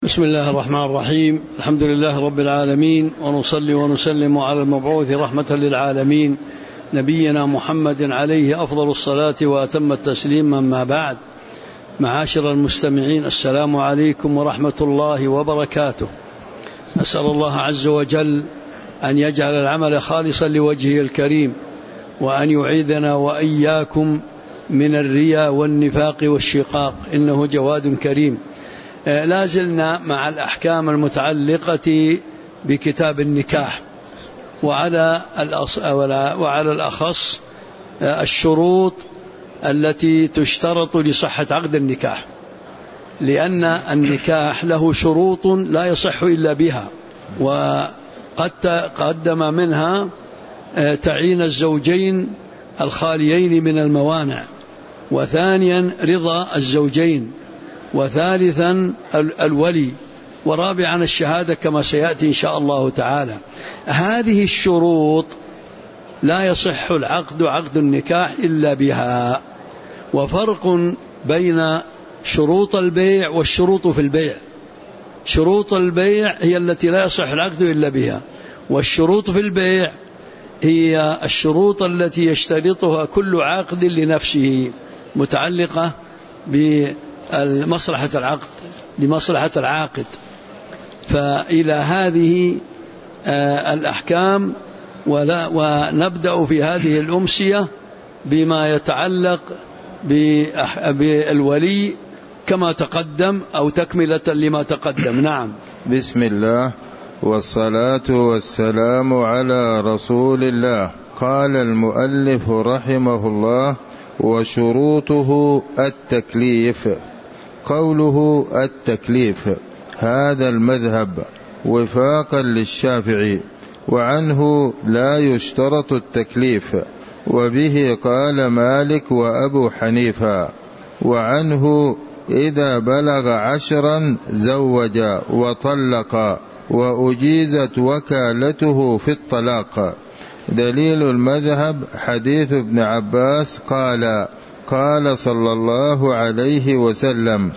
بسم الله الرحمن الرحيم. الحمد لله رب العالمين، ونصلي ونسلم على المبعوث رحمة للعالمين نبينا محمد عليه أفضل الصلاة وأتم التسليم. أما بعد، معاشر المستمعين، السلام عليكم ورحمة الله وبركاته. أسأل الله عز وجل أن يجعل العمل خالصا لوجهه الكريم، وأن يعيذنا وإياكم من الرياء والنفاق والشقاق، إنه جواد كريم. لا زلنا مع الأحكام المتعلقة بكتاب النكاح، وعلى الأخص الشروط التي تشترط لصحة عقد النكاح، لأن النكاح له شروط لا يصح إلا بها، وقد تقدم منها تعيين الزوجين الخاليين من الموانع، وثانيا رضا الزوجين، وثالثا الولي، ورابعا الشهادة كما سيأتي إن شاء الله تعالى. هذه الشروط لا يصح عقد النكاح إلا بها. وفرق بين شروط البيع والشروط في البيع: شروط البيع هي التي لا يصح العقد إلا بها، والشروط في البيع هي الشروط التي يشترطها كل عاقد لنفسه، متعلقة بمصلحة العقد، لمصلحة العاقد. فإلى هذه الأحكام، ونبدأ في هذه الأمسية بما يتعلق بالولي كما تقدم، أو تكملة لما تقدم. نعم. بسم الله والصلاة والسلام على رسول الله. قال المؤلف رحمه الله: وشروطه التكليف. قوله التكليف هذا المذهب وفاقا للشافعي، وعنه لا يشترط التكليف، وبه قال مالك وأبو حنيفة، وعنه إذا بلغ 10 زوج وطلق، وأجيزت وكالته في الطلاق. دليل المذهب حديث ابن عباس قال: قال صلى الله عليه وسلم: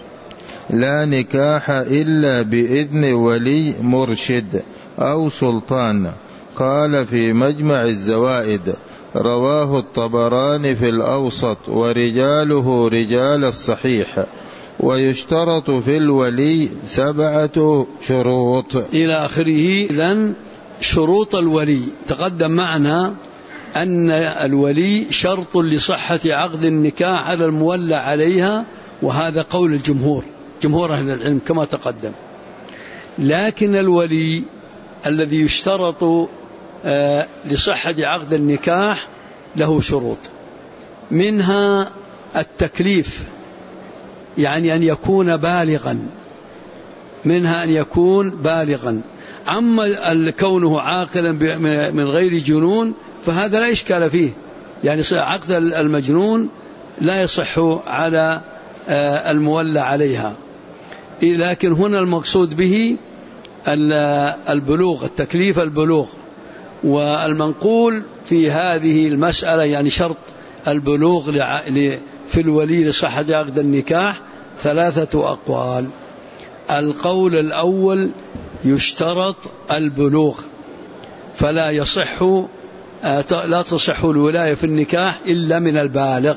لا نكاح إلا بإذن ولي مرشد أو سلطان. قال في مجمع الزوائد: رواه الطبراني في الأوسط، ورجاله رجال الصحيح. ويشترط في الولي 7 شروط إلى آخره. إذن شروط الولي تقدم معنا أن الولي شرط لصحة عقد النكاح على المولى عليها، وهذا قول الجمهور، جمهور أهل العلم كما تقدم. لكن الولي الذي يشترط لصحة عقد النكاح له شروط، منها التكليف، يعني أن يكون بالغا، منها أن يكون بالغا. أما كونه عاقلا من غير جنون فهذا لا إشكال فيه، يعني عقد المجنون لا يصح على المولى عليها. لكن هنا المقصود به البلوغ، التكليف البلوغ. والمنقول في هذه المسألة يعني شرط البلوغ في الولي لصحة عقد النكاح 3 أقوال. القول الأول: يشترط البلوغ، فلا لا تصح الولاية في النكاح إلا من البالغ.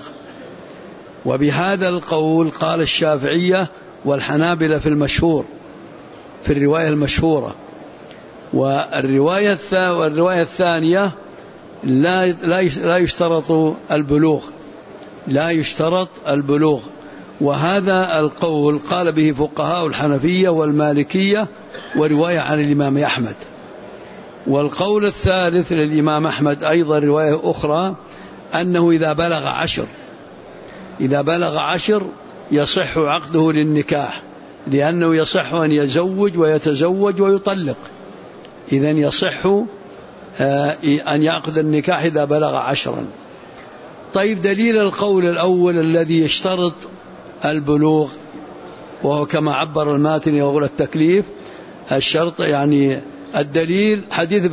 وبهذا القول قال الشافعية والحنابلة في المشهور، في الرواية المشهورة. والرواية الثانية لا يشترط البلوغ، لا يشترط البلوغ. وهذا القول قال به فقهاء الحنفية والمالكية، ورواية عن الإمام أحمد. والقول الثالث للإمام أحمد أيضا رواية أخرى، أنه إذا بلغ 10 يصح عقده للنكاح، لأنه يصح أن يزوج ويتزوج ويطلق. إذن يصح أن يعقد النكاح إذا بلغ 10. طيب، دليل القول الأول الذي يشترط البلوغ، وهو كما عبر الماتن يقول التكليف الشرط، يعني الدليل حديث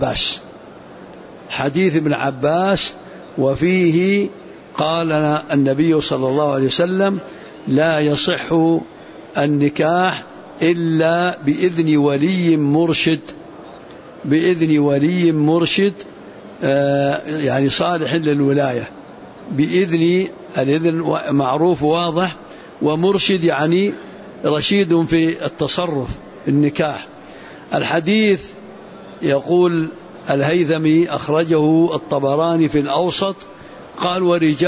ابن عباس، وفيه قال النبي صلى الله عليه وسلم: لا يصح النكاح إلا بإذن ولي مرشد، بإذن ولي مرشد يعني صالح للولاية، بإذن، الإذن معروف واضح، ومرشد يعني رشيد في التصرف النكاح. الحديث يقول الهيثمي أخرجه الطبراني في الأوسط، قال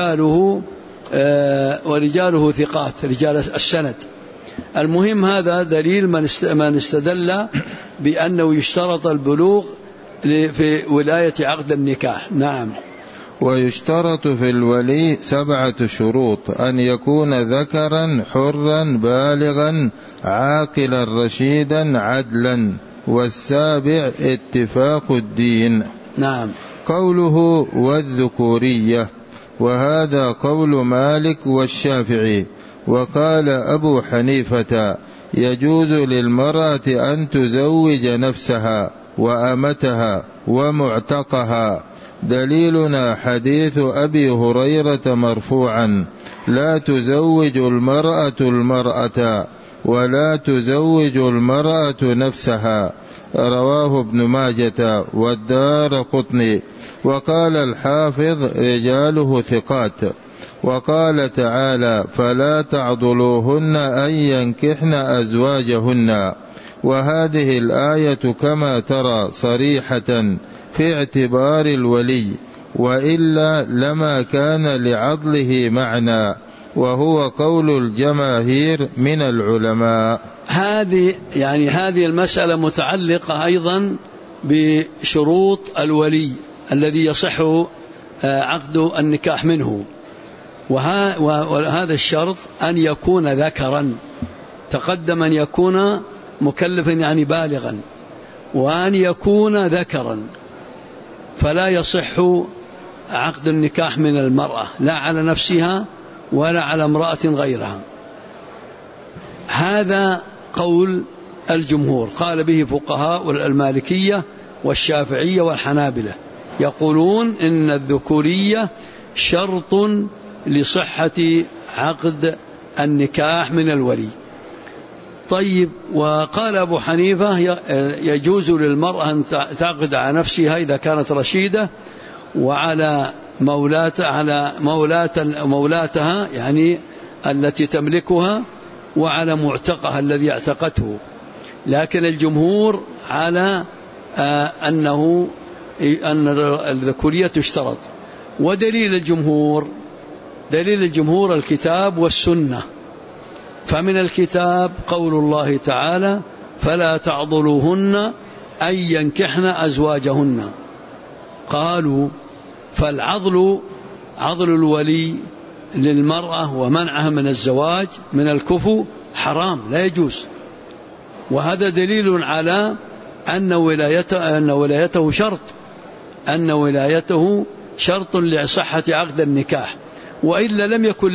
ورجاله ثقات، رجال السند. المهم هذا دليل من استدل بأنه يشترط البلوغ في ولاية عقد النكاح. نعم. ويشترط في الولي 7 شروط: أن يكون ذكرا حرا بالغا عاقلا رشيدا عدلا، والسابع اتفاق الدين. نعم. قوله والذكورية، وهذا قول مالك والشافعي. وقال أبو حنيفة: يجوز للمرأة أن تزوج نفسها وأمتها ومعتقها. دليلنا حديث أبي هريرة مرفوعا: لا تزوج المرأة المرأة ولا تزوج المرأة نفسها. رواه ابن ماجة والدارقطني. وقال الحافظ: رجاله ثقات. وقال تعالى: فلا تعضلوهن أن ينكحن أزواجهن. وهذه الآية كما ترى صريحة في اعتبار الولي، وإلا لما كان لعضله معنى، وهو قول الجماهير من العلماء. هذه المسألة متعلقة أيضا بشروط الولي الذي يصح عقد النكاح منه، وهذا الشرط أن يكون ذكرا. تقدم أن يكون مكلفا يعني بالغا، وأن يكون ذكرا، فلا يصح عقد النكاح من المرأة لا على نفسها ولا على امرأة غيرها. هذا قول الجمهور، قال به فقهاء المالكية والشافعية والحنابلة، يقولون إن الذكورية شرط لصحة عقد النكاح من الولي. طيب، وقال أبو حنيفة: يجوز للمرأة أن تعقد على نفسها إذا كانت رشيدة، وعلى مولاتها يعني التي تملكها، وعلى معتقها الذي اعتقته. لكن الجمهور على أن الذكورية تشترط. ودليل الجمهور الكتاب والسنة. فمن الكتاب قول الله تعالى: فلا تعضلوهن أن ينكحن أزواجهن. قالوا: فالعضل عضل الولي للمرأة ومنعها من الزواج من الكفو حرام، لا يجوز. وهذا دليل على أن ولايته شرط لصحة عقد النكاح، وإلا لم يكن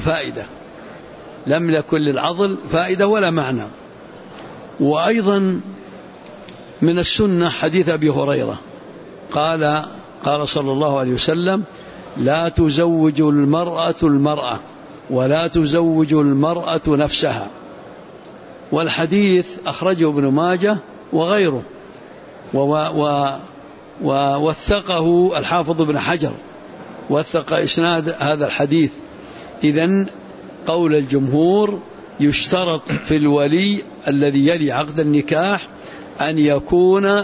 للعضل فائدة ولا معنى. وأيضا من السنة حديث أبي هريرة قال صلى الله عليه وسلم: لا تزوج المرأة ولا تزوج المرأة نفسها. والحديث أخرجه ابن ماجه وغيره، ووثقه الحافظ ابن حجر، وثق إسناد هذا الحديث. إذن قول الجمهور: يشترط في الولي الذي يلي عقد النكاح أن يكون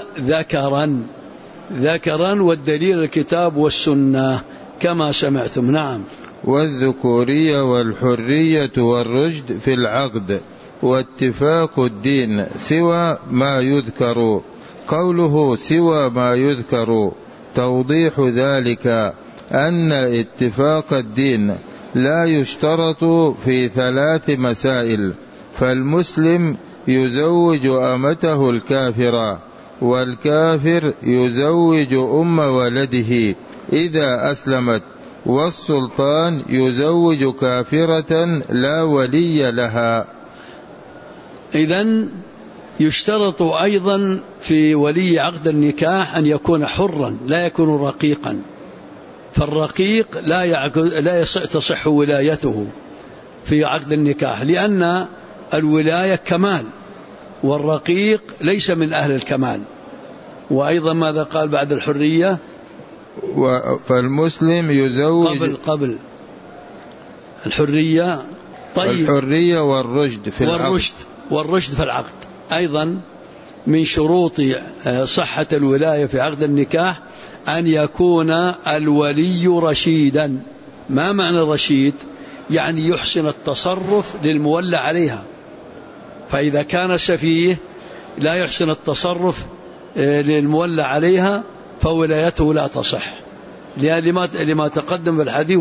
ذكرا، والدليل الكتاب والسنة كما سمعتم. نعم. والذكورية والحرية والرشد في العقد، واتفاق الدين سوى ما يذكر. قوله سوى ما يذكر توضيح ذلك أن اتفاق الدين لا يشترط في 3 مسائل: فالمسلم يزوج أمته الكافرة، والكافر يزوج أم ولده إذا أسلمت، والسلطان يزوج كافرة لا ولي لها. إذن يشترط أيضا في ولي عقد النكاح أن يكون حرا، لا يكون رقيقا، فالرقيق لا تصح ولايته في عقد النكاح، لأن الولاية كمال، والرقيق ليس من أهل الكمال. وأيضا ماذا قال بعد الحرية؟ فالمسلم يزوج قبل الحرية. طيب، الحرية والرشد في العقد. والرشد في العقد أيضا من شروط صحة الولاية في عقد النكاح أن يكون الولي رشيدا. ما معنى الرشيد؟ يعني يحسن التصرف للمولى عليها. فإذا كان سفيه لا يحسن التصرف للمولى عليها فولايته لا تصح، لما تقدم في الحديث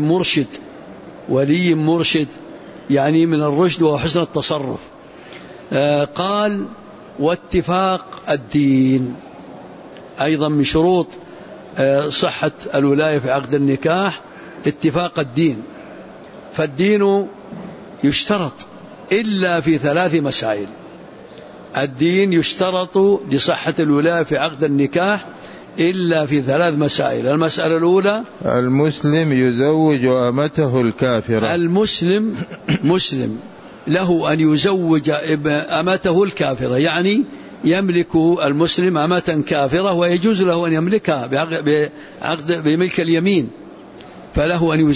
ولي مرشد يعني من الرشد وحسن التصرف. قال واتفاق الدين أيضا من شروط صحة الولاية في عقد النكاح اتفاق الدين. فالدين يشترط إلا في 3 مسائل. الدين يشترط لصحة الولاية في عقد النكاح إلا في 3 مسائل. المسألة الأولى المسلم يزوج أمته الكافرة. المسلم له أن يزوج أمته الكافرة، يعني يملك المسلم أمة كافرة ويجوز له أن يملكها بملك اليمين، فله أن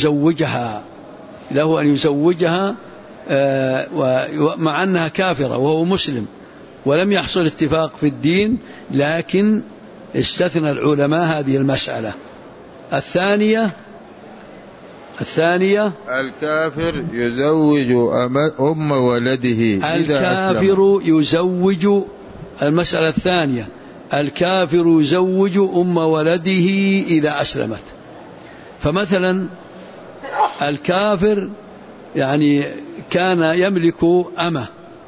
يزوجها مع أنها كافرة وهو مسلم، ولم يحصل اتفاق في الدين، لكن استثنى العلماء هذه المسألة. الثانية الكافر يزوج أم ولده إذا أسلم. المسألة الثانية الكافر يزوج أم ولده إذا أسلمت. فمثلا الكافر يعني كان يملك أمة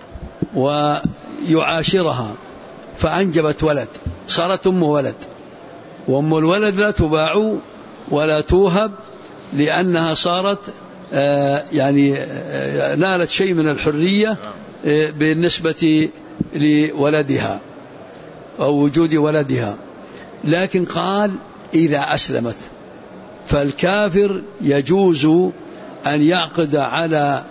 ويعاشرها فأنجبت ولد، صارت أم ولد، وأم الولد لا تباع ولا توهب لأنها صارت نالت شيء من الحرية بالنسبة لولدها أو وجود ولدها. لكن قال إذا أسلمت، فالكافر يجوز أن يعقد على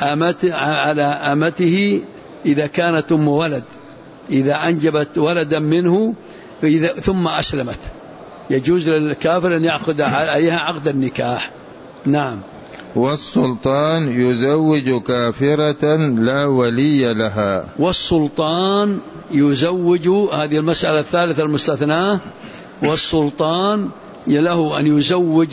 أمته إذا كانت أم ولد، إذا أنجبت ولدا منه ثم أسلمت، يجوز للكافر أن يعقد عليها عقد النكاح. نعم. والسلطان يزوج كافرة لا ولي لها. والسلطان يزوج، هذه المسألة الثالثة المستثناة، والسلطان له أن يزوج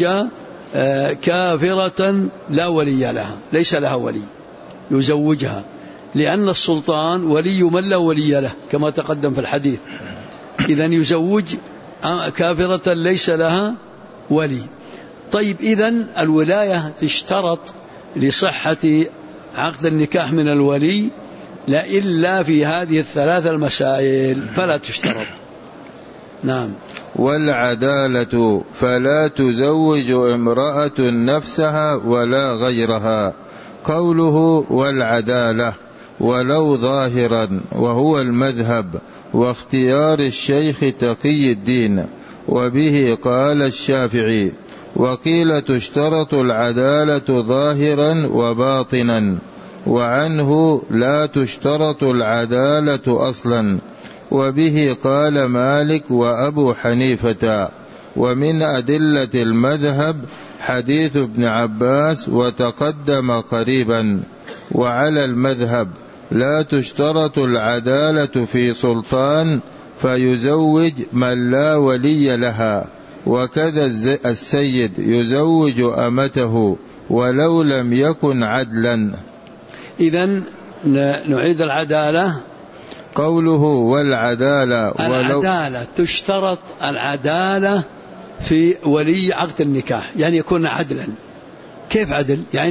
كافرة لا ولي لها، ليس لها ولي، يزوجها، لأن السلطان ولي من لا ولي له كما تقدم في الحديث. إذن يزوج كافرة ليس لها ولي. طيب، إذن الولاية تشترط لصحة عقد النكاح من الولي لا إلا في هذه ال3 المسائل، فلا تشترط. نعم. والعدالة فلا تزوج امرأة نفسها ولا غيرها. قوله والعدالة ولو ظاهرا، وهو المذهب واختيار الشيخ تقي الدين، وبه قال الشافعي. وقيل تشترط العدالة ظاهرا وباطنا، وعنه لا تشترط العدالة أصلا، وبه قال مالك وأبو حنيفة. ومن أدلة المذهب حديث ابن عباس وتقدم قريبا. وعلى المذهب لا تشترط العدالة في سلطان فيزوج من لا ولي لها، وكذا السيد يزوج أمته ولو لم يكن عدلا. إذن نعيد العدالة. قوله والعدالة تشترط العدالة في ولي عقد النكاح، يعني يكون عدلا. كيف عدل؟ يعني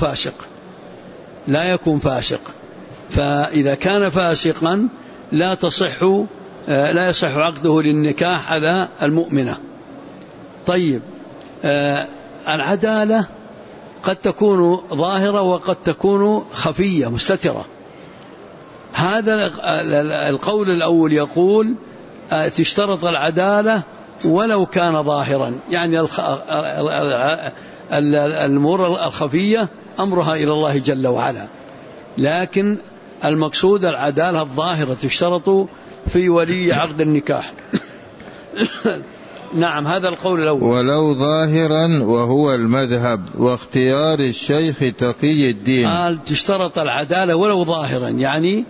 لا يكون فاسق. فإذا كان فاسقا لا يصح عقده للنكاح على المؤمنة. طيب، العدالة قد تكون ظاهرة وقد تكون خفية مستترة. هذا القول الأول يقول تشترط العدالة ولو كان ظاهرا، يعني الأمور الخفية أمرها إلى الله جل وعلا، لكن المقصود العدالة الظاهرة تشترط في ولي عقد النكاح. نعم، هذا القول الأول. ولو ظاهرا وهو المذهب واختيار الشيخ تقي الدين. قال تشترط العدالة ولو ظاهرا، يعني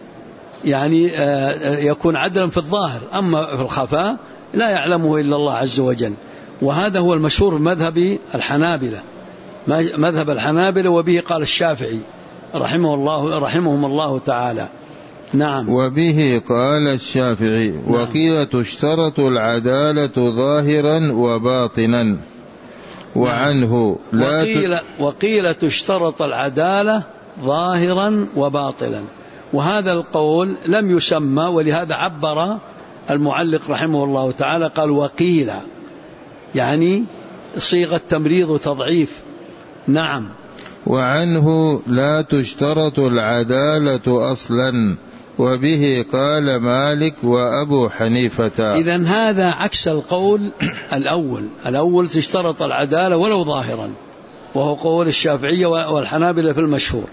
يكون عدلا في الظاهر، أما في الخفاء لا يعلمه إلا الله عز وجل. وهذا هو المشهور مذهب الحنابلة، مذهب الحنابلة، وبه قال الشافعي رحمهم الله تعالى. نعم. وبه قال الشافعي. نعم. وقيل تشترط العدالة ظاهرا وباطنا. وعنه وقيل تشترط العدالة ظاهرا وباطلا، وهذا القول لم يسمى، ولهذا عبر المعلق رحمه الله تعالى قال وقيل، يعني صيغة تمريض وتضعيف. نعم. وعنه لا تشترط العدالة أصلا، وبه قال مالك وأبو حنيفة. إذن هذا عكس القول الأول تشترط العدالة ولو ظاهرا، وهو قول الشافعية والحنابلة في المشهور.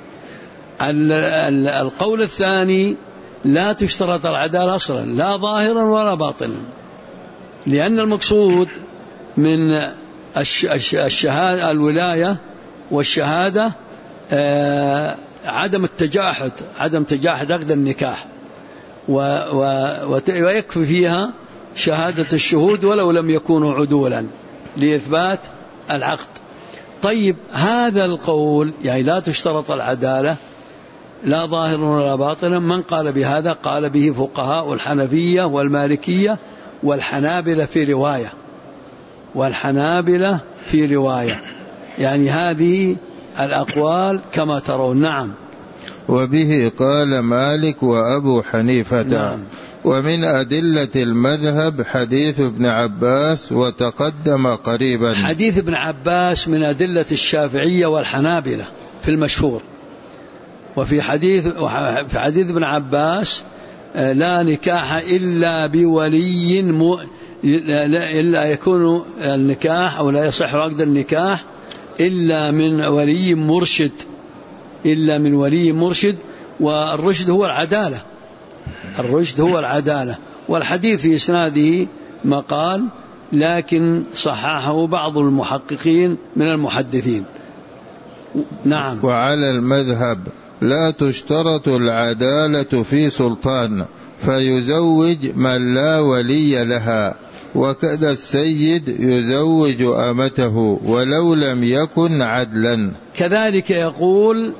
القول الثاني لا تشترط العدالة أصلا، لا ظاهرا ولا باطنا، لأن المقصود من الشهادة الولاية والشهادة عدم تجاحد عقد النكاح، ويكفي فيها شهادة الشهود ولو لم يكونوا عدولا لإثبات العقد. طيب، هذا القول يعني لا تشترط العدالة لا ظاهرا ولا باطنا، من قال بهذا؟ قال به فقهاء الحنفية والمالكية والحنابلة في رواية، يعني هذه الأقوال كما ترون. نعم. وبه قال مالك وأبو حنيفة. نعم. ومن أدلة المذهب حديث ابن عباس وتقدم قريبا. حديث ابن عباس من أدلة الشافعية والحنابلة في المشهور. وفي حديث ابن عباس لا نكاح إلا بولي إلا يكون النكاح أو لا يصح عقد النكاح إلا من ولي مرشد، والرشد هو العدالة. والحديث في إسناده مقال، لكن صححه بعض المحققين من المحدثين. نعم. وعلى المذهب لا تشترط العدالة في سلطان فيزوج من لا ولي لها، وكذا السيد يزوج أمته ولو لم يكن عدلا. كذلك يقول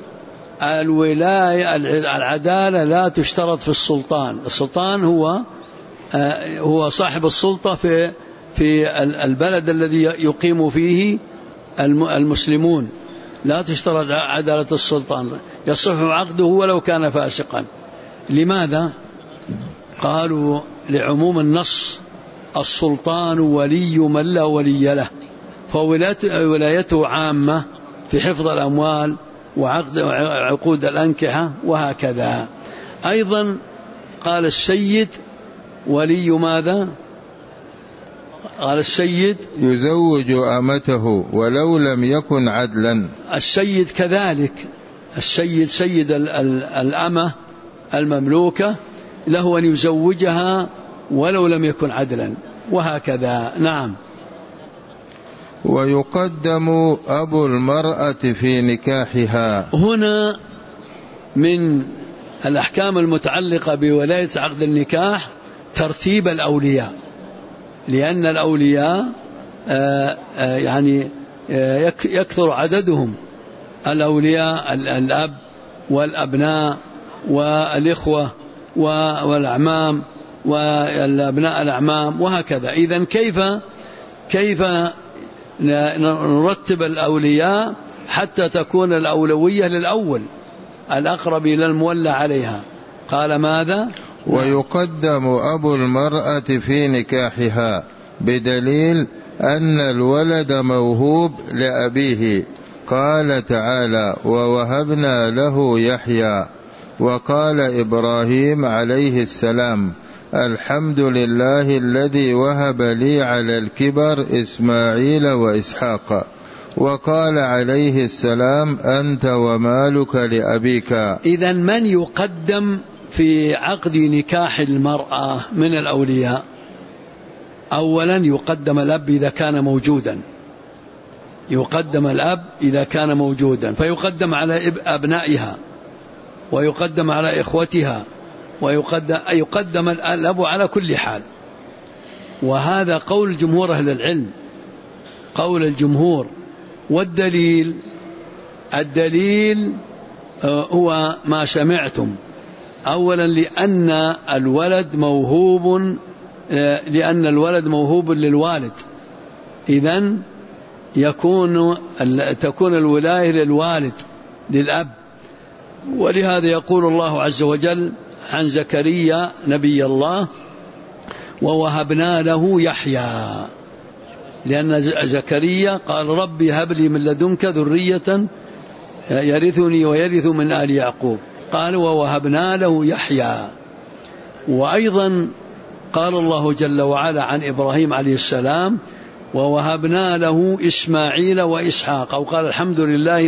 العدالة لا تشترط في السلطان هو صاحب السلطة في البلد الذي يقيم فيه المسلمون، لا تشترط عدالة السلطان، يصح عقده ولو كان فاسقا. لماذا؟ قالوا لعموم النص السلطان ولي من لا ولي له، فولايته عامة في حفظ الأموال وعقد عقود الأنكحة وهكذا. أيضا قال السيد ولي ماذا؟ قال السيد يزوج أمته ولو لم يكن عدلا. السيد كذلك، سيد الأمة المملوكة له أن يزوجها ولو لم يكن عدلا وهكذا. نعم. ويقدم أبو المرأة في نكاحها. هنا من الأحكام المتعلقة بولاية عقد النكاح ترتيب الأولياء، لأن الأولياء يعني يكثر عددهم، الأولياء الأب والأبناء والإخوة والأعمام والأبناء الأعمام وهكذا. إذن كيف نرتب الأولياء حتى تكون الأولوية للأول الأقرب إلى المولى عليها؟ قال ماذا؟ ويقدم أبو المرأة في نكاحها بدليل أن الولد موهوب لأبيه، قال تعالى ووهبنا له يحيى. وقال إبراهيم عليه السلام الحمد لله الذي وهب لي على الكبر إسماعيل وإسحاق. وقال عليه السلام أنت ومالك لأبيك. إذن من يقدم في عقد نكاح المرأة من الأولياء؟ أولا يقدم الأب إذا كان موجودا، يقدم الأب إذا كان موجودا، فيقدم على أبنائها ويقدم على إخوتها ويقدم الأب على كل حال. وهذا قول جمهور أهل العلم، قول الجمهور. والدليل هو ما سمعتم. أولا لأن الولد موهوب للوالد، إذن تكون الولاية للوالد للأب. ولهذا يقول الله عز وجل عن زكريا نبي الله ووهبنا له يحيى، لأن زكريا قال ربي هب لي من لدنك ذرية يرثني ويرث من آل يعقوب، قال ووهبنا له يحيى. وأيضا قال الله جل وعلا عن إبراهيم عليه السلام ووهبنا له إسماعيل وإسحاق، أو قال الحمد لله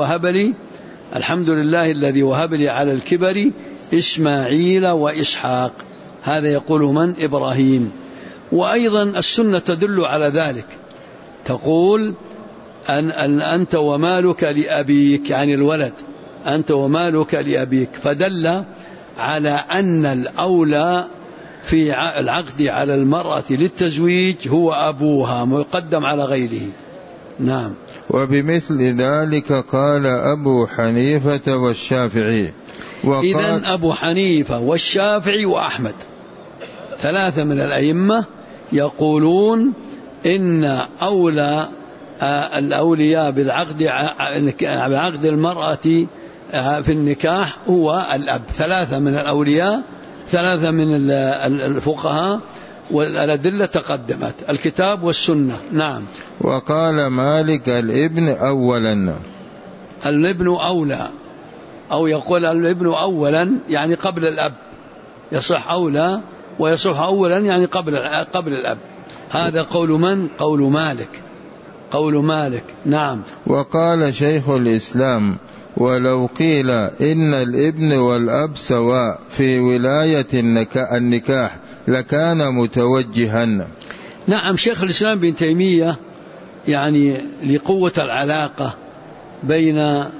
الذي وهب لي على الكبر إسماعيل وإسحاق. هذا يقول من؟ إبراهيم. وأيضا السنة تدل على ذلك، تقول أن أنت ومالك لأبيك، يعني الولد أنت ومالك لأبيك، فدل على أن الأولى في العقد على المرأة للتزويج هو أبوها مقدم على غيره. نعم. وبمثل ذلك قال أبو حنيفة والشافعي. إذن أبو حنيفة والشافعي وأحمد ثلاثة من الأئمة يقولون إن أولى الأولياء بعقد المرأة في النكاح هو الأب. ثلاثة من الأولياء، ثلاثة من الفقهاء، والأدلة تقدمت الكتاب والسنة. نعم. وقال مالك الابن أولا، الابن أولى، أو يقول الابن أولا يعني قبل الأب، يصح أولى ويصح أولا يعني قبل الأب. هذا قول من؟ قول مالك. نعم. وقال شيخ الإسلام ولو قيل إن الابن والأب سواء في ولاية النكاح لكان متوجها. نعم. شيخ الإسلام بن تيمية يعني لقوة العلاقة بين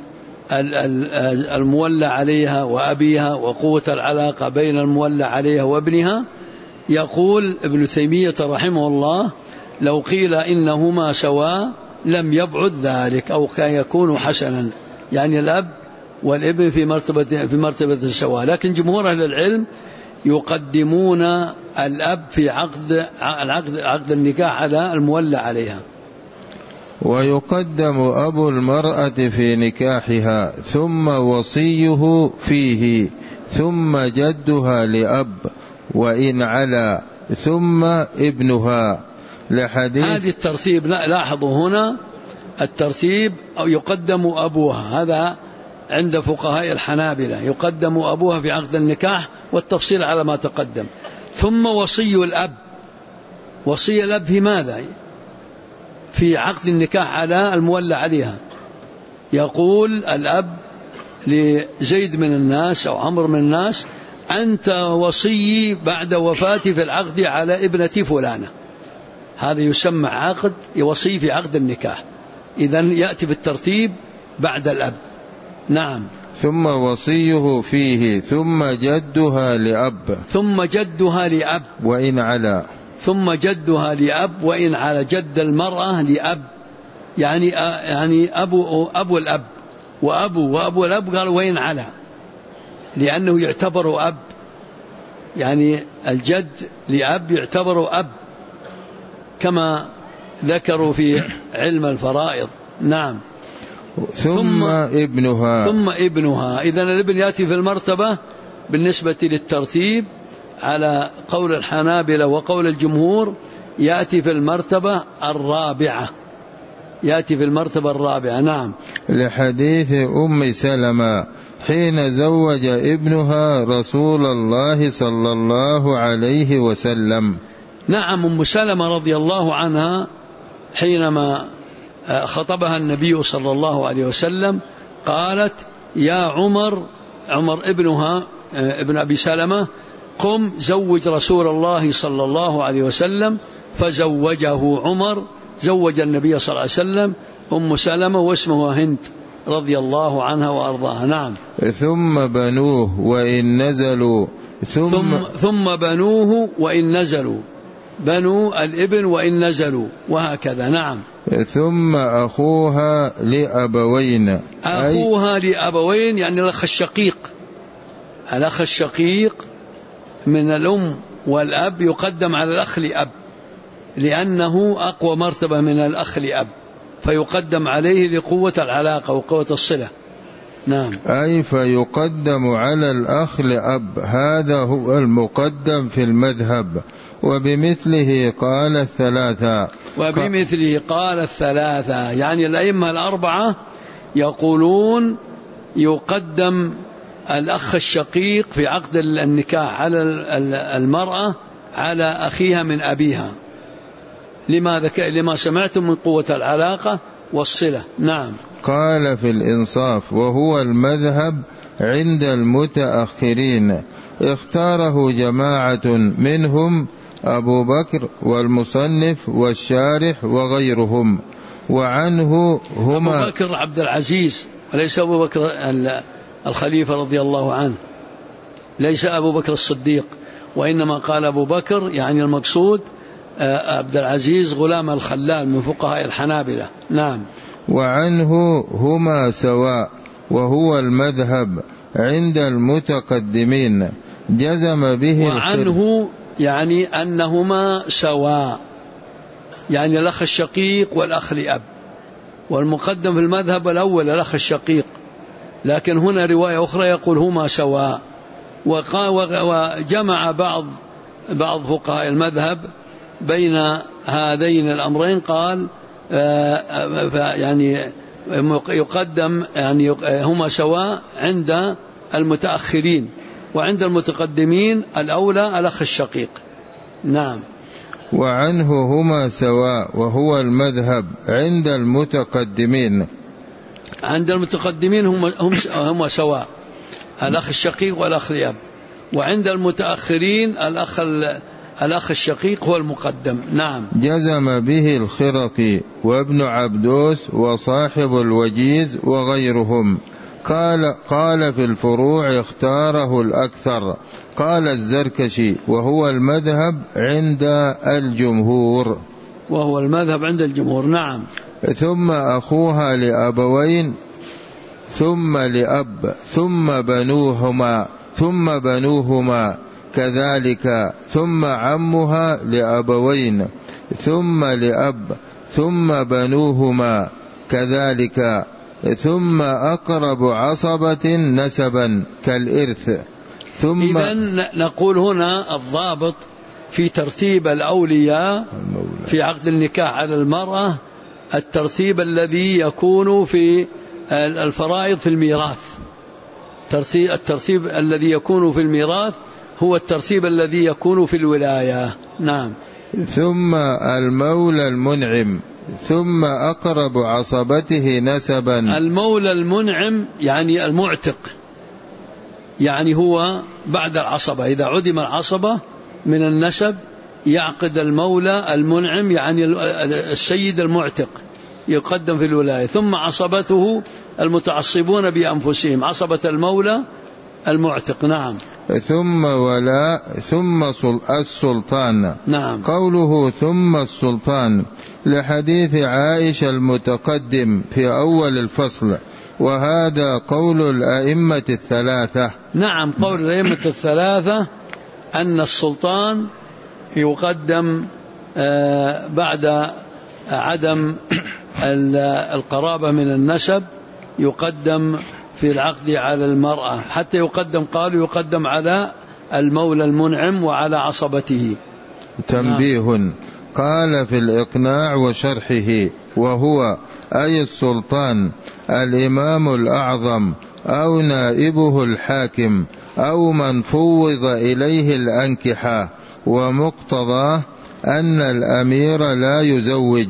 المولى عليها وأبيها وقوة العلاقة بين المولى عليها وابنها، يقول ابن تيمية رحمه الله لو قيل إنهما سواء لم يبعد ذلك، أو كان يكون حسنا، يعني الأب والابن في مرتبة سواء. لكن جمهور أهل العلم يقدمون الأب في عقد النكاح على المولى عليها. ويقدم أبو المرأة في نكاحها ثم وصيه فيه ثم جدها لأب وإن علا ثم ابنها، لحديث. هذه الترتيب لاحظوا هنا الترتيب، أو يقدم أبوها، هذا عند فقهاء الحنابلة يقدم أبوها في عقد النكاح، والتفصيل على ما تقدم. ثم وصي الأب. وصي الأب في ماذا؟ في عقد النكاح على المولى عليها. يقول الأب لزيد من الناس أو عمرو من الناس أنت وصي بعد وفاتي في العقد على ابنتي فلانة. هذا يسمى عقد يوصي في عقد النكاح، إذن يأتي بالترتيب بعد الأب. نعم. ثم وصيه فيه ثم جدها لأب وإن علا، ثم جدها لأب وإن على، جد المرأة لأب يعني أبو الأب وأبو الأب، قال وإن على، لأنه يعتبر أب، يعني الجد لأب يعتبر أب كما ذكروا في علم الفرائض. نعم. ثم ابنها. إذن الابن يأتي في المرتبة بالنسبة للترتيب على قول الحنابلة وقول الجمهور، يأتي في المرتبة الرابعة. نعم. لحديث أم سلمة حين زوج ابنها رسول الله صلى الله عليه وسلم. نعم. أم سلمة رضي الله عنها حينما خطبها النبي صلى الله عليه وسلم، قالت: يا عمر ابنها ابن أبي سلمة، قم زوج رسول الله صلى الله عليه وسلم، فزوجه عمر، زوج النبي صلى الله عليه وسلم أم سلمة واسمها هند رضي الله عنها وأرضاها. نعم. ثم بنوه وإن نزلوا ثم بنوه وإن نزلوا، بنو الابن وإن نزلوا، وهكذا. نعم. ثم أخوها لأبوين، أخوها لأبوين يعني الأخ الشقيق. الأخ الشقيق من الأم والأب يقدم على الأخ لأب، لأنه أقوى مرتبة من الأخ لأب، فيقدم عليه لقوة العلاقة وقوة الصلة. نعم. أي فيقدم على الأخ لأب، هذا هو المقدم في المذهب. وبمثله قال الثلاثة. وبمثله قال الثلاثة يعني الأئمة الأربعة يقولون يقدم الأخ الشقيق في عقد النكاح على المرأة على أخيها من أبيها. لما سمعتم من قوة العلاقة والصلة. نعم. قال في الإنصاف وهو المذهب عند المتأخرين، اختاره جماعة منهم أبو بكر والمصنف والشارح وغيرهم. وعنه هما أبو بكر عبد العزيز، وليس أبو بكر الخليفة رضي الله عنه، ليس أبو بكر الصديق، وإنما قال أبو بكر يعني المقصود عبد العزيز غلام الخلال من فقهاء الحنابلة. نعم. وعنه هما سواء وهو المذهب عند المتقدمين، جزم به. وعنه يعني أنهما سواء، يعني الأخ الشقيق والأخ لأب، والمقدم في المذهب الأول الأخ الشقيق، لكن هنا رواية أخرى يقول هما سواء. وجمع بعض فقهاء المذهب بين هذين الأمرين، قال يعني يقدم يعني هما سواء عند المتأخرين، وعند المتقدمين الأولى الأخ الشقيق. نعم. وعنه هما سواء وهو المذهب عند المتقدمين. عند المتقدمين هم سواء، الأخ الشقيق والأخ الأب، وعند المتأخرين الأخ الشقيق هو المقدم. نعم. جزم به الخرقي وابن عبدوس وصاحب الوجيز وغيرهم. قال في الفروع اختاره الأكثر. قال الزركشي وهو المذهب عند الجمهور. وهو المذهب عند الجمهور. نعم. ثم أخوها لأبوين ثم لأب ثم بنوهما كذلك، ثم عمها لأبوين ثم لأب ثم بنوهما كذلك، ثم أقرب عصبة نسبا كالإرث. إذن نقول هنا الضابط في ترتيب الأولياء في عقد النكاح على المرأة الترتيب الذي يكون في الفرائض في الميراث. الترتيب الذي يكون في الميراث هو الترتيب الذي يكون في الولاية. نعم. ثم المولى المنعم ثم أقرب عصبته نسبا. المولى المنعم يعني المعتق، يعني هو بعد العصبة، إذا عدم العصبة من النسب يعقد المولى المنعم يعني السيد المعتق يقدم في الولاية، ثم عصبته المتعصبون بأنفسهم، عصبة المولى المعتق. نعم. ثم ولاء ثم السلطان. نعم. قوله ثم السلطان لحديث عائشة المتقدم في أول الفصل، وهذا قول الأئمة الثلاثة. نعم، قول الأئمة الثلاثة أن السلطان يقدم بعد عدم القرابة من النسب، يقدم في العقد على المرأة، حتى قالوا يقدم على المولى المنعم وعلى عصبته. تنبيه. قال في الإقناع وشرحه وهو أي السلطان الإمام الأعظم أو نائبه الحاكم أو من فوض إليه الأنكحة، ومقتضاه أن الأمير لا يزوج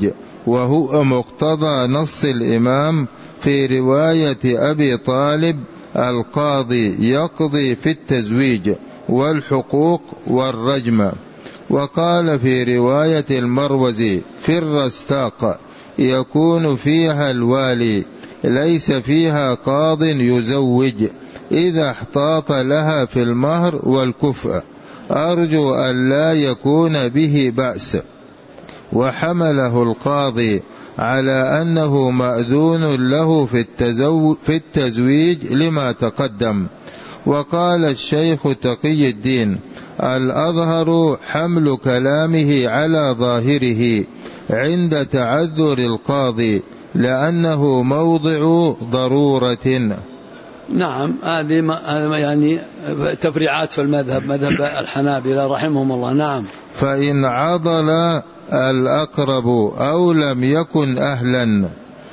وهو مقتضى نص الإمام في رواية أبي طالب: القاضي يقضي في التزويج والحقوق والرجم. وقال في رواية المروزي في الرستاق: يكون فيها الوالي، ليس فيها قاض يزوج، إذا احتاط لها في المهر والكفء، أرجو أن لا يكون به بأس. وحمله القاضي على أنه مأذون له في التزويج لما تقدم. وقال الشيخ تقي الدين: الأظهر حمل كلامه على ظاهره عند تعذر القاضي، لأنه موضع ضرورة. نعم، هذه يعني تفريعات في المذهب، مذهب الحنابلة رحمهم الله. نعم. فإن عضل الأقرب أو لم يكن أهلا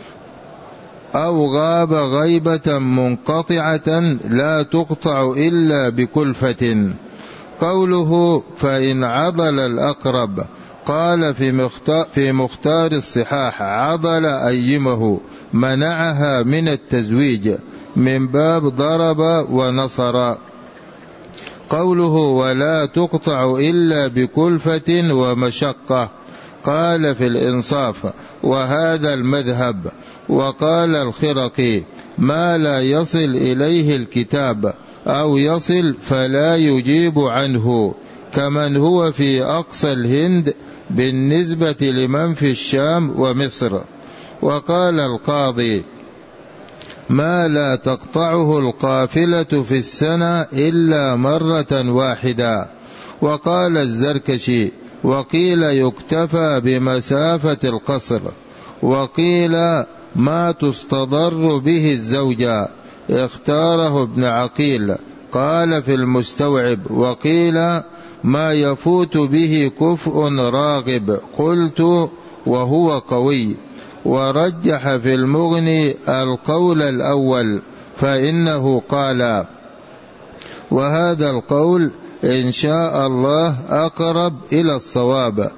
أو غاب غيبة منقطعة لا تقطع إلا بكلفة. قوله فإن عضل الأقرب، قال في مختار الصحاح: عضل أيمه، منعها من التزويج، من باب ضرب ونصر. قوله ولا تقطع إلا بكلفة ومشقة، قال في الإنصاف: وهذا المذهب. وقال الخرقي: ما لا يصل إليه الكتاب أو يصل فلا يجيب عنه، كمن هو في أقصى الهند بالنسبة لمن في الشام ومصر. وقال القاضي: ما لا تقطعه القافلة في السنة إلا مرة واحدة. وقال الزركشي: وقيل يكتفى بمسافة القصر، وقيل ما تستضر به الزوجة، اختاره ابن عقيل، قال في المستوعب. وقيل ما يفوت به كفء راغب، قلت وهو قوي. ورجح في المغني القول الأول، فإنه قال: وهذا القول إن شاء الله أقرب إلى الصواب،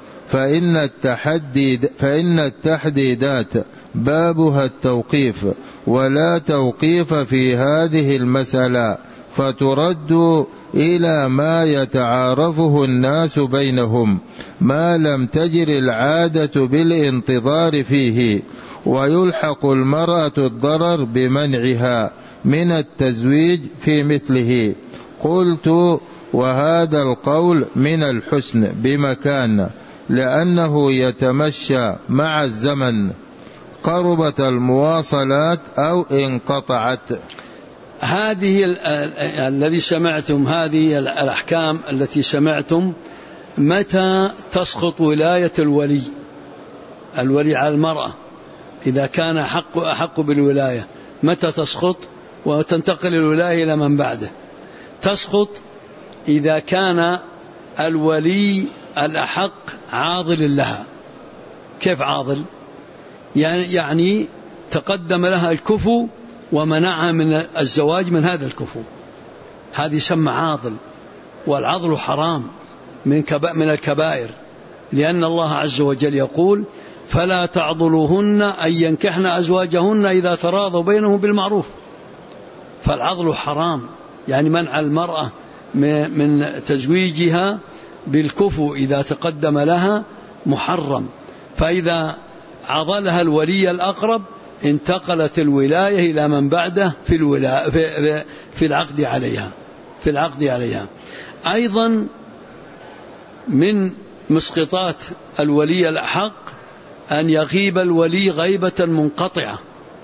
فإن التحديدات بابها التوقيف، ولا توقيف في هذه المسألة، فترد إلى ما يتعارفه الناس بينهم، ما لم تجر العادة بالانتظار فيه، ويلحق المرأة الضرر بمنعها من التزويج في مثله. قلت: وهذا القول من الحسن بمكان، لأنه يتمشى مع الزمن، قربت المواصلات أو انقطعت. هذه الذي سمعتم، هذه الأحكام التي سمعتم، متى تسقط ولاية الولي على المرأة؟ إذا كان أحق بالولاية، متى تسقط وتنتقل الولاية إلى من بعده؟ تسقط إذا كان الولي الأحق عاضل لها. كيف عاضل؟ يعني تقدم لها الكفو ومنعها من الزواج من هذا الكفو، هذه يسمى عاضل. والعضل حرام من الكبائر، لأن الله عز وجل يقول: فلا تعضلوهن أن ينكحن أزواجهن إذا تراضوا بينهم بالمعروف. فالعضل حرام، يعني منع المرأة من تزويجها بالكفو إذا تقدم لها محرم. فإذا عضلها الولي الأقرب انتقلت الولاية إلى من بعده في العقد عليها. أيضا من مسقطات الولي الأحق أن يغيب الولي غيبة منقطعة،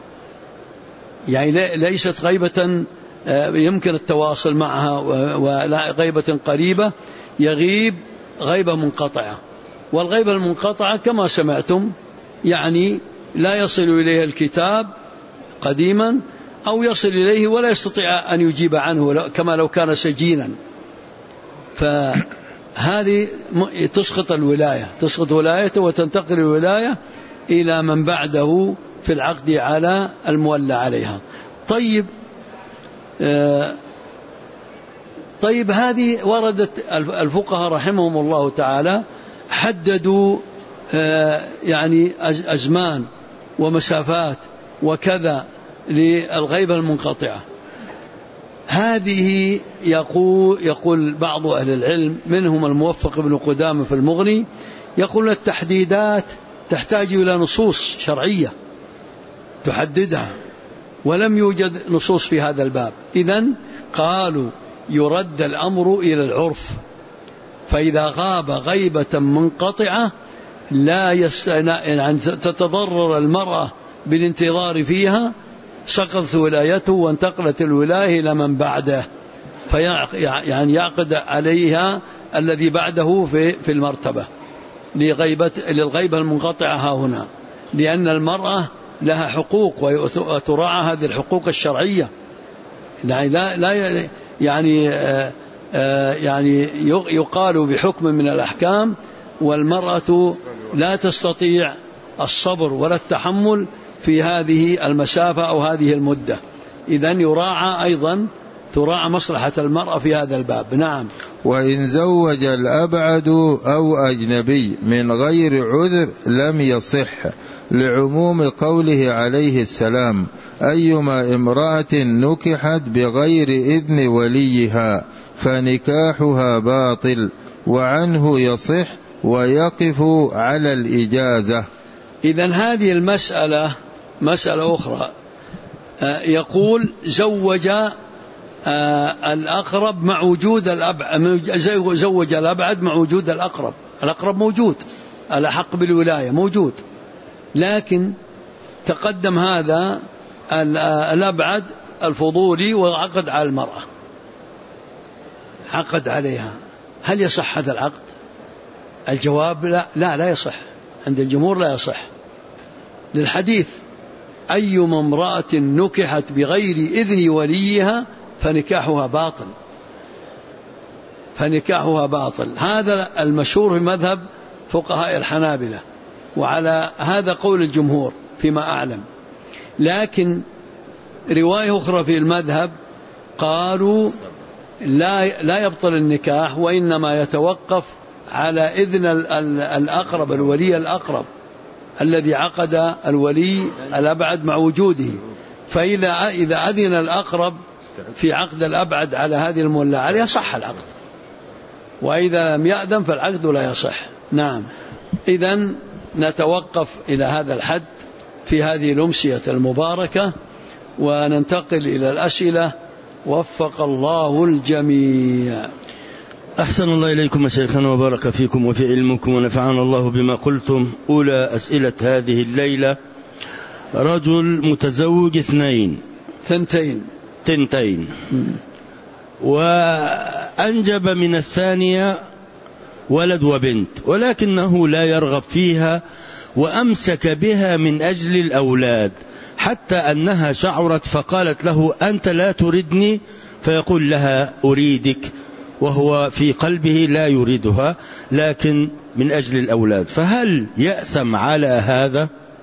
يعني ليست غيبة يمكن التواصل معها، ولا غيبة قريبة، يغيب غيبة منقطعة. والغيبة المنقطعة كما سمعتم يعني لا يصل إليه الكتاب قديما، أو يصل إليه ولا يستطيع أن يجيب عنه كما لو كان سجينا. فهذه تسقط الولاية، تسقط ولايته وتنتقل الولاية إلى من بعده في العقد على المولى عليها. طيب هذه وردت الفقهاء رحمهم الله تعالى حددوا يعني أزمان ومسافات وكذا للغيبة المنقطعة. هذه يقول بعض أهل العلم منهم الموفق بن قدامة في المغني، يقول التحديدات تحتاج إلى نصوص شرعية تحددها، ولم يوجد نصوص في هذا الباب. إذن قالوا يرد الأمر إلى العرف، فإذا غاب غيبة منقطعة يعني تتضرر المرأة بالانتظار فيها، سقطت ولايته وانتقلت الولاية إلى من بعده، يعني يعقد عليها الذي بعده في المرتبة للغيبة المنقطعة ها هنا، لأن المرأة لها حقوق وتراعى هذه الحقوق الشرعية. يعني يقال بحكم من الأحكام والمرأة لا تستطيع الصبر ولا التحمل في هذه المسافة أو هذه المدة. إذن يراعى أيضا تراعى مصلحة المرأة في هذا الباب. نعم. وإن زوج الأبعد أو أجنبي من غير عذر لم يصح، لعموم قوله عليه السلام: أيما امرأة نكحت بغير إذن وليها فنكاحها باطل، وعنه يصح ويقف على الإجازة. إذن هذه المسألة مسألة أخرى. يقول زوج الأقرب مع وجود الأبعد، زوج الأبعد مع وجود الأقرب. الأقرب موجود، الأحق بالولاية موجود، لكن تقدم هذا الأبعد الفضولي وعقد على المرأة، عقد عليها. هل يصح هذا العقد؟ الجواب لا يصح، عند الجمهور لا يصح، للحديث: أيما امرأة نكحت بغير إذن وليها فنكاحها باطل، فنكاحها باطل. هذا المشهور في مذهب فقهاء الحنابلة، وعلى هذا قول الجمهور فيما أعلم. لكن رواية أخرى في المذهب قالوا لا يبطل النكاح، وإنما يتوقف على إذن الأقرب، الولي الأقرب الذي عقد الولي الأبعد مع وجوده. فإذا أذن الأقرب في عقد الأبعد على هذه المولى عليها صح العقد، وإذا لم يأذن فالعقد لا يصح. نعم. إذن نتوقف إلى هذا الحد في هذه الأمسية المباركة، وننتقل إلى الأسئلة. وفق الله الجميع. أحسن الله إليكم شيخنا وبارك فيكم وفي علمكم ونفعنا الله بما قلتم. أولى أسئلة هذه الليلة: رجل متزوج ثنتين وأنجب من الثانية ولد وبنت، ولكنه لا يرغب فيها وأمسك بها من أجل الأولاد، حتى أنها شعرت فقالت له: أنت لا تردني، فيقول لها: أريدك، وهو في قلبه لا يريدها لكن من أجل الأولاد. فهل يأثم على هذا؟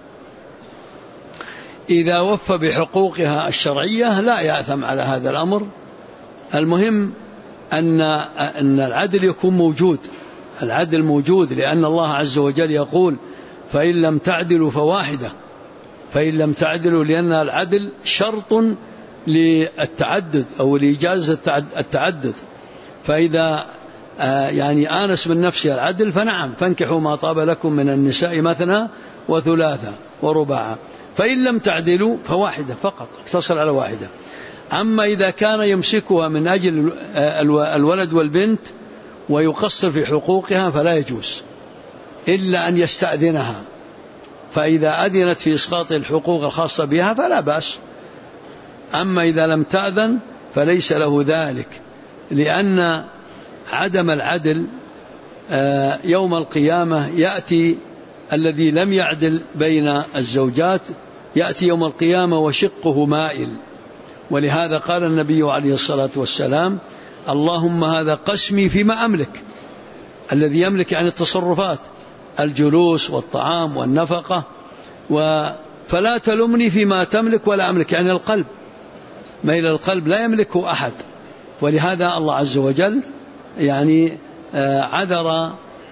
إذا وفى بحقوقها الشرعية لا يأثم على هذا الأمر. المهم أن العدل يكون موجود، العدل موجود، لأن الله عز وجل يقول: فإن لم تعدلوا فواحدة. فإن لم تعدلوا، لأن العدل شرط للتعدد أو لإجازة التعدد. فإذا يعني آنس من نفسه العدل فنعم، فانكحوا ما طاب لكم من النساء مثنى وثلاثة ورباعا. فإن لم تعدلوا فواحدة فقط، اقتصر على واحدة. أما إذا كان يمسكها من أجل الولد والبنت ويقصر في حقوقها فلا يجوز إلا أن يستأذنها، فإذا أذنت في إسقاط الحقوق الخاصة بها فلا بأس. أما إذا لم تأذن فليس له ذلك، لأن عدم العدل يوم القيامة يأتي الذي لم يعدل بين الزوجات، يأتي يوم القيامة وشقه مائل. ولهذا قال النبي عليه الصلاة والسلام: اللهم هذا قسمي فيما أملك. الذي يملك يعني التصرفات، الجلوس والطعام والنفقة، فلا تلمني فيما تملك ولا أملك، يعني القلب، ما إلى القلب لا يملكه أحد. ولهذا الله عز وجل يعني عذر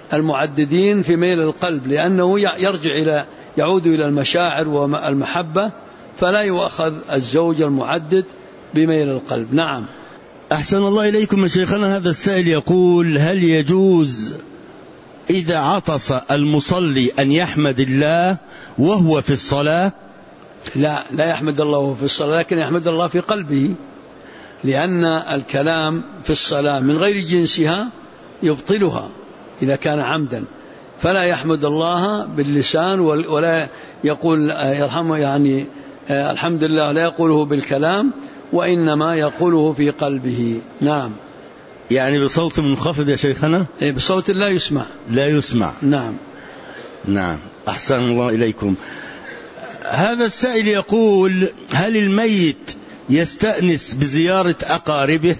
المعددين في ميل القلب، لأنه يعود إلى المشاعر والمحبة، فلا يؤخذ الزوج المعدد بميل القلب. نعم. أحسن الله إليكم يا شيخنا. هذا السائل يقول: هل يجوز إذا عطس المصلي أن يحمد الله وهو في الصلاة؟ لا يحمد الله وهو في الصلاة، لكن يحمد الله في قلبه، لأن الكلام في الصلاة من غير جنسها يبطلها إذا كان عمدا، فلا يحمد الله باللسان ولا يقول يرحمه يعني الحمد لله، لا يقوله بالكلام، وإنما يقوله في قلبه. نعم. يعني بصوت منخفض يا شيخنا؟ بصوت لا يسمع. نعم. أحسن الله إليكم. هذا السائل يقول: هل الميت يستأنس بزيارة أقاربه؟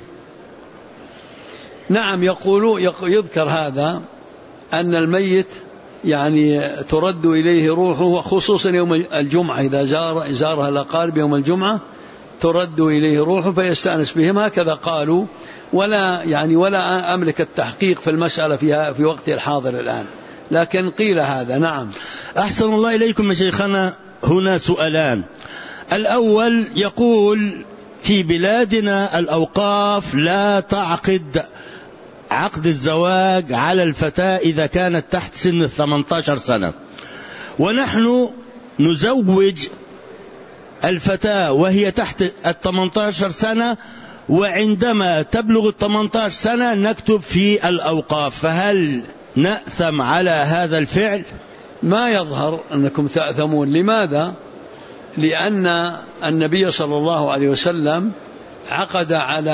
نعم، يذكر هذا أن الميت يعني ترد إليه روحه، خصوصا يوم الجمعة، إذا زارها الأقارب يوم الجمعة ترد إليه روحه فيستأنس بهم، هكذا قالوا، ولا أملك التحقيق في المسألة في وقت الحاضر الآن، لكن قيل هذا. نعم. أحسن الله إليكم يا شيخنا. هنا سؤالان. الأول يقول: في بلادنا الأوقاف لا تعقد عقد الزواج على الفتاة إذا كانت تحت سن 18 سنة، ونحن نزوج الفتاة وهي تحت 18 سنة، وعندما تبلغ 18 سنة نكتب في الأوقاف، فهل نأثم على هذا الفعل؟ ما يظهر أنكم تأثمون. لماذا؟ لأن النبي صلى الله عليه وسلم عقد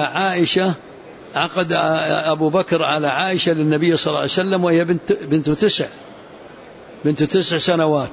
أبو بكر على عائشة للنبي صلى الله عليه وسلم وهي بنت 9 سنوات،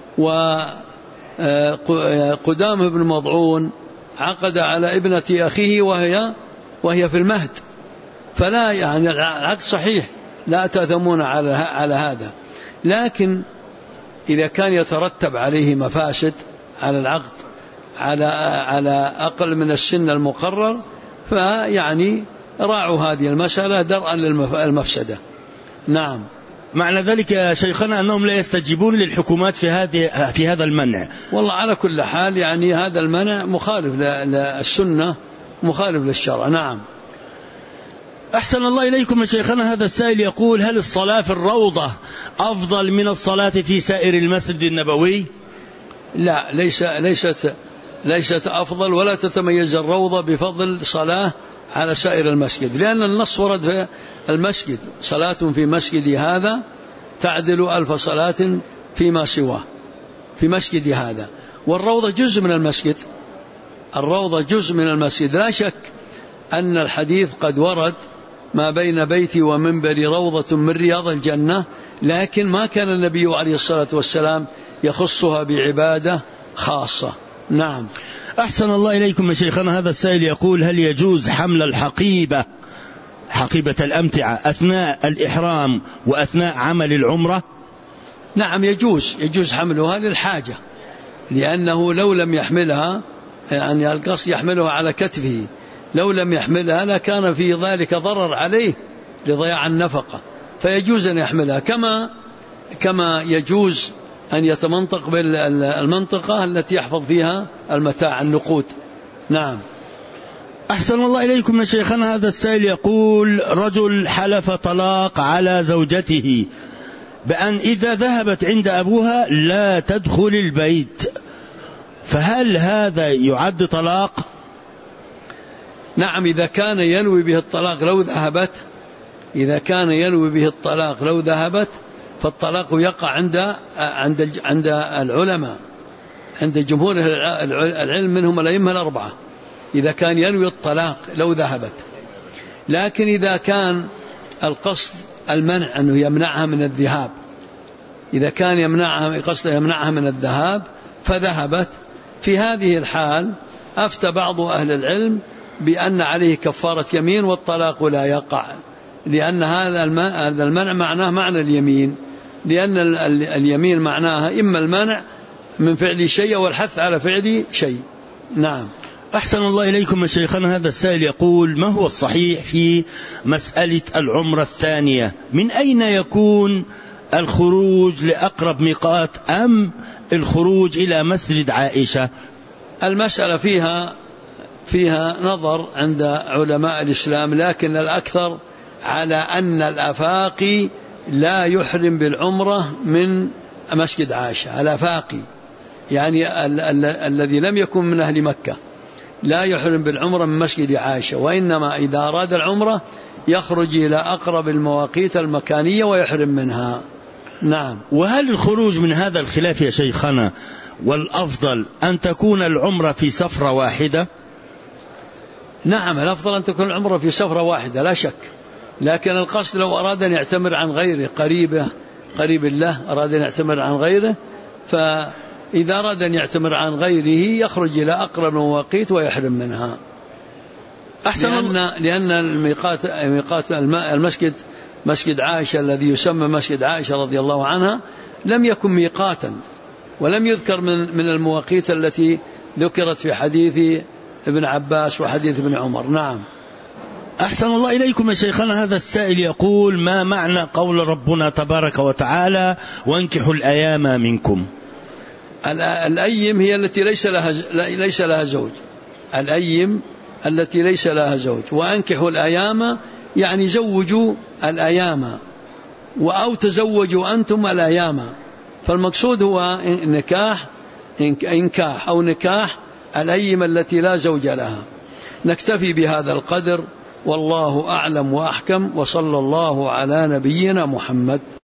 وقدامه بن مضعون عقد على ابنة أخيه وهي في المهد، فلا يعني العقد صحيح، لا تأثمون على هذا، لكن إذا كان يترتب عليه مفاسد على العقد على أقل من السن المقرر، فيعني راعوا هذه المسألة درءا للمفسدة. نعم. معنى ذلك يا شيخنا أنهم لا يستجيبون للحكومات في هذا المنع؟ والله على كل حال يعني هذا المنع مخالف للسنة، مخالف للشرع. نعم. أحسن الله إليكم يا شيخنا. هذا السائل يقول: هل الصلاة في الروضة أفضل من الصلاة في سائر المسجد النبوي؟ لا، ليست أفضل، ولا تتميز الروضة بفضل صلاة على سائر المسجد، لأن النص ورد في المسجد: صلاة في مسجد هذا تعدل 1000 صلاة فيما سواه، في مسجد هذا. والروضة جزء من المسجد، لا شك أن الحديث قد ورد: ما بين بيتي ومنبري روضة من رياض الجنة، لكن ما كان النبي عليه الصلاة والسلام يخصها بعبادة خاصة. نعم. أحسن الله إليكم يا شيخنا. هذا السائل يقول: هل يجوز حمل حقيبة الأمتعة أثناء الإحرام وأثناء عمل العمرة؟ نعم، يجوز حملها للحاجة، لأنه لو لم يحملها، يعني القصد يحملها على كتفه، لو لم يحملها لكان في ذلك ضرر عليه لضياع النفقة، فيجوز أن يحملها، كما يجوز أن يتمنطق بالمنطقة التي يحفظ فيها المتاع، النقود. نعم. أحسن الله إليكم يا شيخنا. هذا السائل يقول: رجل حلف طلاق على زوجته بأن إذا ذهبت عند أبوها لا تدخل البيت، فهل هذا يعد طلاق؟ نعم، إذا كان ينوي به الطلاق لو ذهبت فالطلاق يقع عند العلماء، عند جمهور العلم منهم الأئمة الأربعة، إذا كان ينوي الطلاق لو ذهبت. لكن إذا كان القصد المنع، أنه يمنعها من الذهاب، إذا كان يمنعها من الذهاب فذهبت، في هذه الحال أفتى بعض أهل العلم بأن عليه كفارة يمين والطلاق لا يقع، لأن هذا المنع معناه معنى اليمين، لأن اليمين معناها إما المنع من فعل شيء والحث على فعل شيء. نعم. أحسن الله إليكم يا شيخنا. هذا السائل يقول: ما هو الصحيح في مسألة العمرة الثانية؟ من أين يكون الخروج لأقرب ميقات أم الخروج إلى مسجد عائشة؟ المسألة فيها نظر عند علماء الإسلام، لكن الأكثر على أن الأفاقي لا يحرم بالعمرة من مسجد عائشة. الأفاقي يعني الذي لم يكن من أهل مكة لا يحرم بالعمرة من مسجد عائشة، وإنما إذا أراد العمرة يخرج إلى أقرب المواقيت المكانية ويحرم منها. نعم. وهل الخروج من هذا الخلاف يا شيخنا والأفضل أن تكون العمرة في سفرة واحدة؟ نعم، الأفضل أن تكون العمرة في سفرة واحدة لا شك، لكن القصد لو أراد أن يعتمر عن غيره قريب الله أراد أن يعتمر عن غيره، فإذا أراد أن يعتمر عن غيره يخرج إلى أقرب المواقيت ويحرم منها. لأن ميقات المسجد مسجد عائشة الذي يسمى مسجد عائشة رضي الله عنها لم يكن ميقاتا، ولم يذكر من المواقيت التي ذكرت في حديث ابن عباس وحديث ابن عمر. نعم. أحسن الله إليكم يا شيخنا. هذا السائل يقول: ما معنى قول ربنا تبارك وتعالى: وانكحوا الأيام منكم؟ الأيم هي التي ليس لها زوج، الأيم التي ليس لها زوج، وأنكحوا الأيام يعني زوجوا الأيام، أو تزوجوا أنتم الأيام، فالمقصود هو إنكاح أو نكاح الأيم التي لا زوج لها. نكتفي بهذا القدر، والله أعلم وأحكم، وصلى الله على نبينا محمد.